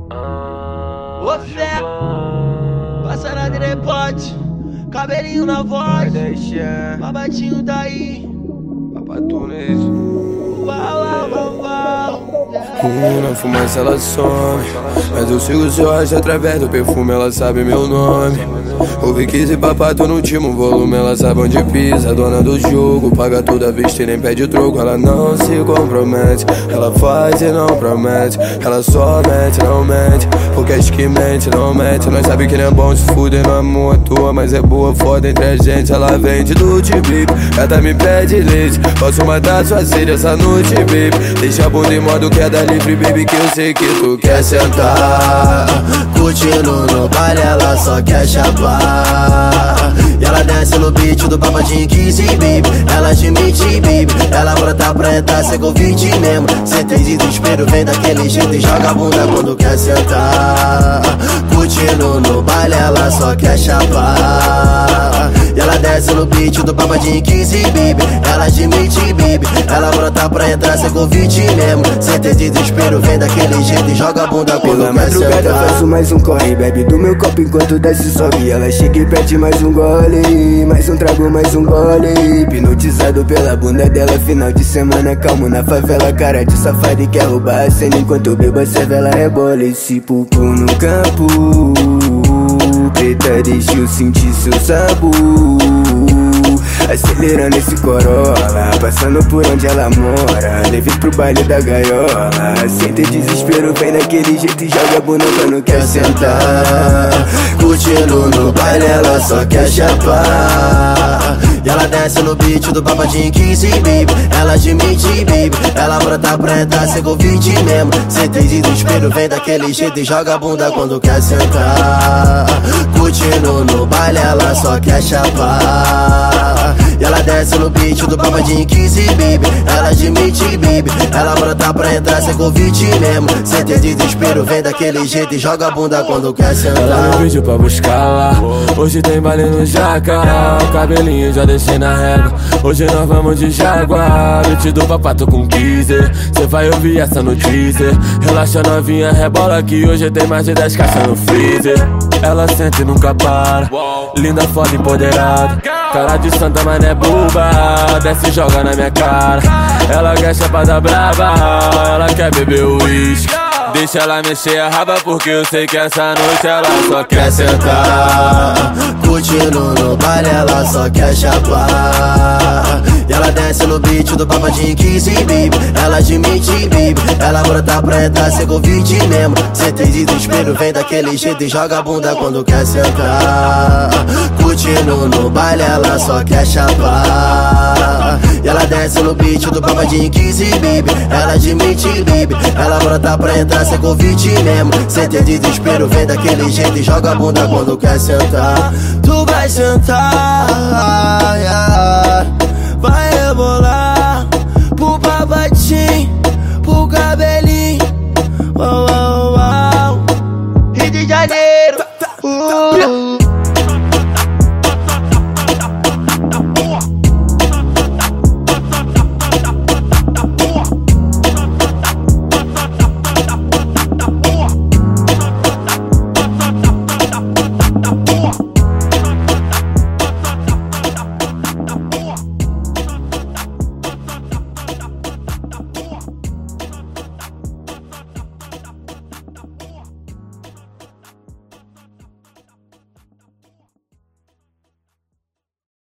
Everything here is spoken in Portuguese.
Ô fé, passa na drepote, cabelinho na voz, babadinho daí, Papatunes. uau, uau, uau, uau. Na fumaça ela some, mas eu sigo seu rastro através do perfume, ela sabe meu nome. Ouvi 15 papato no último volume, ela sabe onde pisa, dona do jogo, paga tudo à vista e nem pede troco. Ela não se compromete, ela faz e não promete, ela só mete, não mente, porque acho que mente, não mente. Nós sabe que não é bom se fuder no amor à toa, mas é boa foda entre a gente. Ela vende do T-Blip, gata me pede leite, posso matar sua sede essa noite, baby. Deixa a bunda em modo queda livre, baby, que eu sei que tu quer sentar. Curtindo no baile, ela só quer chapar. E ela desce no beat do babadinho 15, baby. Ela admite, baby. Ela brota pra entrar, sem convite mesmo. Cê tem desespero, vem daquele jeito e joga a bunda quando quer sentar. Curtindo no baile, ela só quer chapar. E ela desce no beat do babadinho 15, baby. Ela admite, baby. Ela brota pra entrar, sem convite mesmo. Cê tem desespero, vem daquele jeito e joga a bunda quando pela quer madrugada sentar. faço mais um corre, bebe do meu copo enquanto desce e sobe. Ela chega e pede mais um gole, mais um trago, mais um gole. Hipnotizado pela bunda dela, final de semana calmo na favela. Cara de safado e quer roubar a cena enquanto eu bebo a cervela rebola. Esse pupu no campo, preta deixa eu sentir seu sabor. Acelerando esse Corolla, passando por onde ela mora. Levei pro baile da gaiola. Sente desespero, vem daquele jeito e joga a bunda quando quer sentar. Curtindo no baile, ela só quer chapar. E ela desce no beat do babadinho 15, baby. Ela admite, baby. Ela brota pra entrar, sem convite mesmo. Cê tem desespero, vem daquele jeito e joga a bunda quando quer sentar. Curtindo no baile, ela só quer chapar. E ela desce no beat do babadinho 15, baby. Ela admite, baby. Ela brota pra entrar, sem convite mesmo. Cê tem desespero, vem daquele jeito e joga a bunda quando quer sentar. Ela me pediu pra buscar lá, hoje tem baile no Jacaré. O cabelinho já deixei na régua, hoje nós vamos de Jaguar. Beat do papato com 15, cê vai ouvir essa no teaser. Relaxa novinha, rebola que hoje tem mais de 10 caixas no freezer. Ela sente e nunca para, linda, foda, empoderada. Cara de santa, mas não é boba, desce e joga na minha cara. Ela quer chapada brava, ela quer beber uísque. Deixa ela mexer a raba porque eu sei que essa noite ela só quer sentar. Curtindo no baile, ela só quer chapar. E ela desce no beat do babadinho 15, baby. Ela admite, baby. Ela brota pra entrar, sem convite mesmo. Cê tem desespero, vem daquele jeito e joga a bunda quando quer sentar. Curtindo no baile, ela só quer chapar. E ela desce no beat do babadinho 15, baby. Ela admite, baby. Ela brota pra entrar, sem convite mesmo. Cê tem desespero, vem daquele jeito e joga a bunda quando quer sentar. Tu vai sentar,